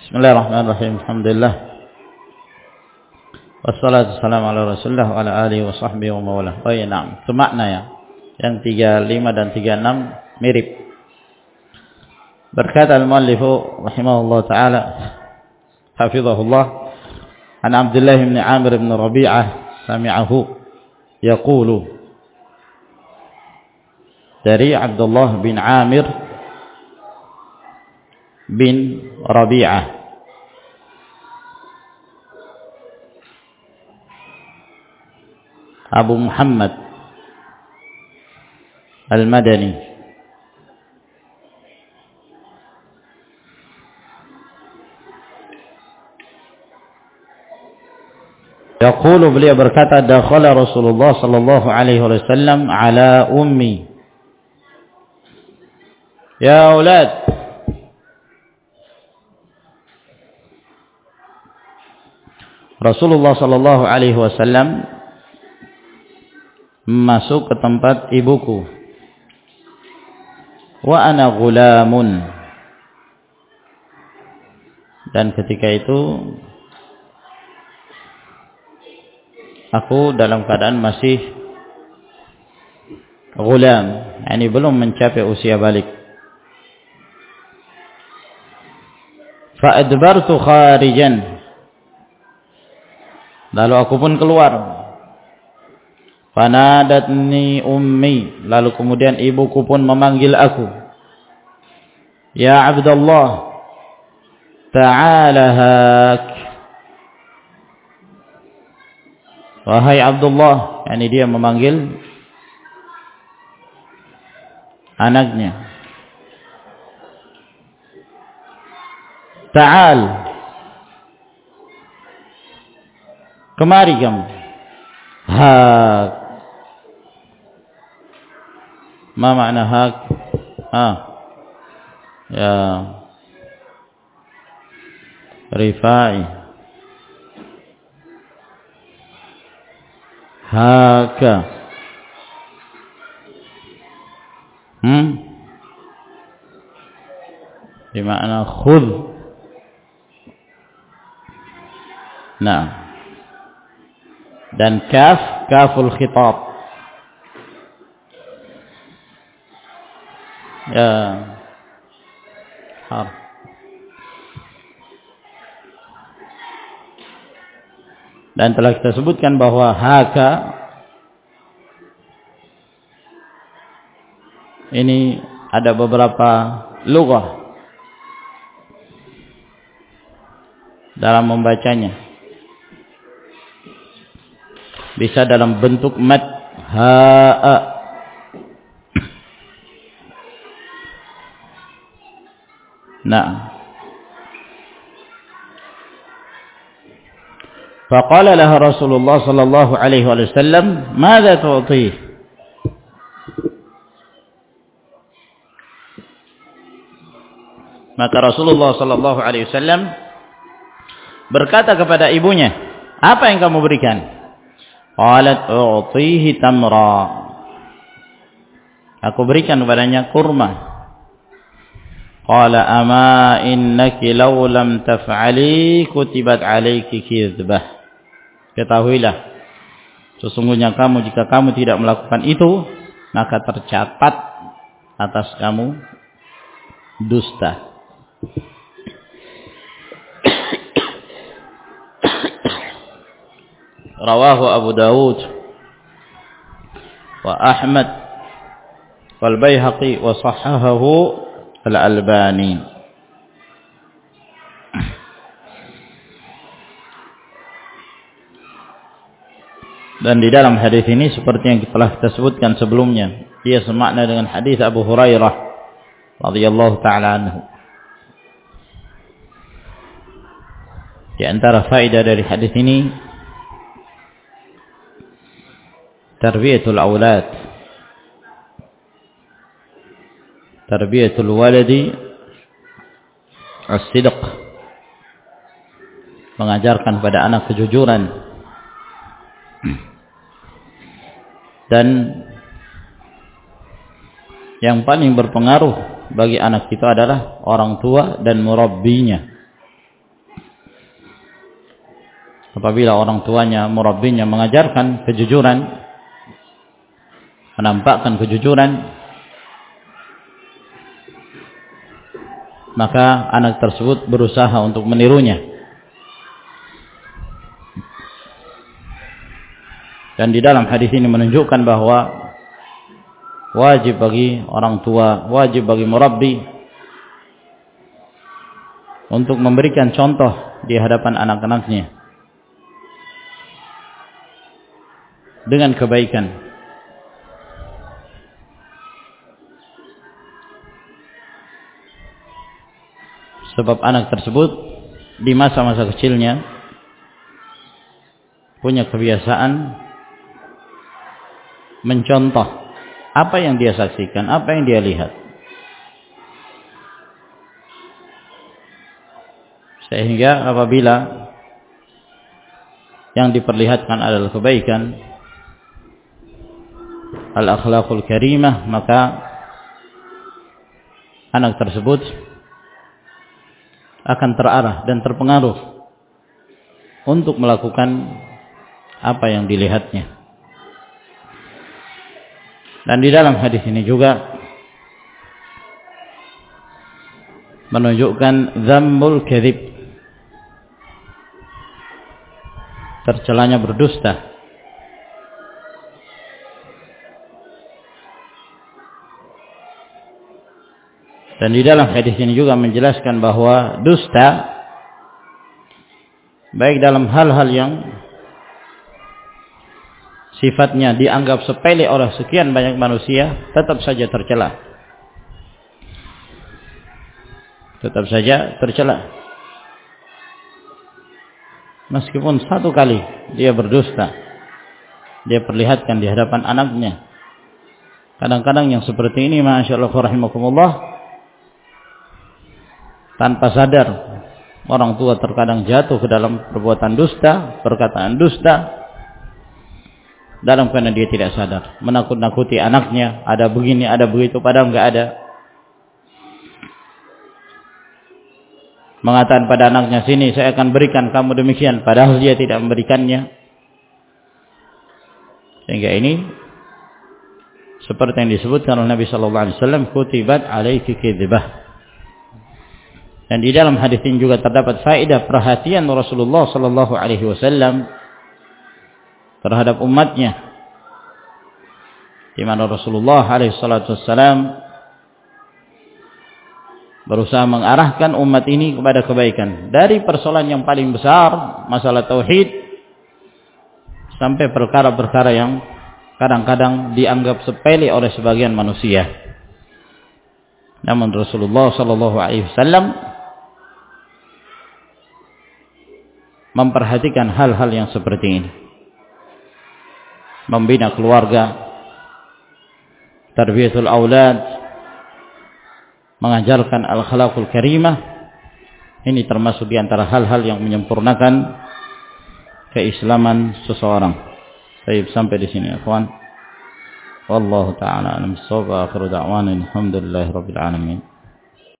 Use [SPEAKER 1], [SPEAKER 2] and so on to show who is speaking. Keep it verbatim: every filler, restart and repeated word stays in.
[SPEAKER 1] Bismillahirrahmanirrahim. Alhamdulillah. Wassalatu wassalamu ala Rasulillah wa ala alihi wa sahbihi wa mawalah. Oh ya, na'am. Itu makna ya. Yang tiga puluh lima dan tiga puluh enam mirip. Berkata al-muallifu rahimahullah ta'ala hafizahullah an Abdullah bin Amir bin Rabi'ah sami'ahu yaqulu, dari Abdullah bin Amir bin Rabi'ah Abu Muhammad Al-Madani yaqulu, beliau berkata, dakhala Rasulullah sallallahu alaihi wasallam ala ummi. Ya aulad, Rasulullah sallallahu alaihi wasallam masuk ke tempat ibuku. Wa ana ghulamun, dan ketika itu aku dalam keadaan masih ghulam, yani belum mencapai usia balik. Fa adbartu kharijan, lalu aku pun keluar. Fanadatni ummi, lalu kemudian ibuku pun memanggil aku. Ya Abdullah, ta'ala hak. Wahai Abdullah, yani dia memanggil anaknya. Ta'al, kemari kamu. Hak, ma makna hak? Ah, ya, rifai. Haka, hmm, bermakna khudh. Nah, dan kaf, kaful khitab. Ya, har. Dan telah kita sebutkan bahwa haka ini ada beberapa lughah dalam membacanya. Bisa dalam bentuk mad, ha'a. Nah, faqala laha Rasulullah sallallahu alaihi wasallam, "Madza tu'ti?" Maka Rasulullah sallallahu alaihi wasallam berkata kepada ibunya, "Apa yang kamu berikan?" Qalat, "U'tihi tamra." Aku berikan kepadanya kurma. Qala, "Ama innaki law lam taf'ali kutibat 'alaiki kizbah." Ketahuilah, sesungguhnya kamu, jika kamu tidak melakukan itu, maka tercatat atas kamu dusta. Rawahu Abu Dawud wa Ahmad wal Baihaqi wa sahhahahu Al-Albani. Dan di dalam hadis ini seperti yang telah kita sebutkan sebelumnya, ia semakna dengan hadis Abu Hurairah radhiyallahu taala anhu. Di antara faedah dari hadis ini, tarbiyatul aulad, tarbiyatul waladi as-sidq, mengajarkan pada anak kejujuran. Dan yang paling berpengaruh bagi anak kita adalah orang tua dan murabbinya. apabila orang tuanya, murabbinya mengajarkan kejujuran, menampakkan kejujuran, maka anak tersebut berusaha untuk menirunya. Dan di dalam hadis ini menunjukkan bahwa wajib bagi orang tua, wajib bagi murabbi untuk memberikan contoh di hadapan anak-anaknya dengan kebaikan. Sebab anak tersebut di masa-masa kecilnya punya kebiasaan mencontoh apa yang dia saksikan, apa yang dia lihat. Sehingga apabila yang diperlihatkan adalah kebaikan, al-akhlaqul karimah, maka anak tersebut akan terarah dan terpengaruh untuk melakukan apa yang dilihatnya. Dan di dalam hadis ini juga menunjukkan dzammul kadzib, tercelanya berdusta. Dan di dalam hadis ini juga menjelaskan bahwa dusta baik dalam hal-hal yang sifatnya dianggap sepele oleh sekian banyak manusia, tetap saja tercela. Tetap saja tercela. Meskipun satu kali dia berdusta, dia perlihatkan di hadapan anaknya. Kadang-kadang yang seperti ini, masya Allah rahimakumullah, tanpa sadar orang tua terkadang jatuh ke dalam perbuatan dusta, perkataan dusta, dalam karena dia tidak sadar, menakut-nakuti anaknya, ada begini, ada begitu, padahal enggak ada. Mengatakan pada anaknya, sini saya akan berikan kamu demikian, padahal dia tidak memberikannya. Sehingga ini seperti yang disebutkan oleh Nabi sallallahu alaihi wasallam, kutibat alaiki kidzbah. Dan di dalam hadis ini juga terdapat faedah perhatian Rasulullah sallallahu alaihi wasallam terhadap umatnya, di mana Rasulullah alaihi salatu wassalam berusaha mengarahkan umat ini kepada kebaikan, dari persoalan yang paling besar, masalah tauhid, sampai perkara-perkara yang kadang-kadang dianggap sepele oleh sebagian manusia. Namun Rasulullah sallallahu alaihi wasallam memperhatikan hal-hal yang seperti ini. Membina keluarga, tarbiyatul aulad, mengajarkan al-akhlaqul karimah, ini termasuk di antara hal-hal yang menyempurnakan keislaman seseorang. Baik, sampai di sini ya kawan. Wallahu taala alam bissawab, akhiru da'wana alhamdulillahirabbil alamin.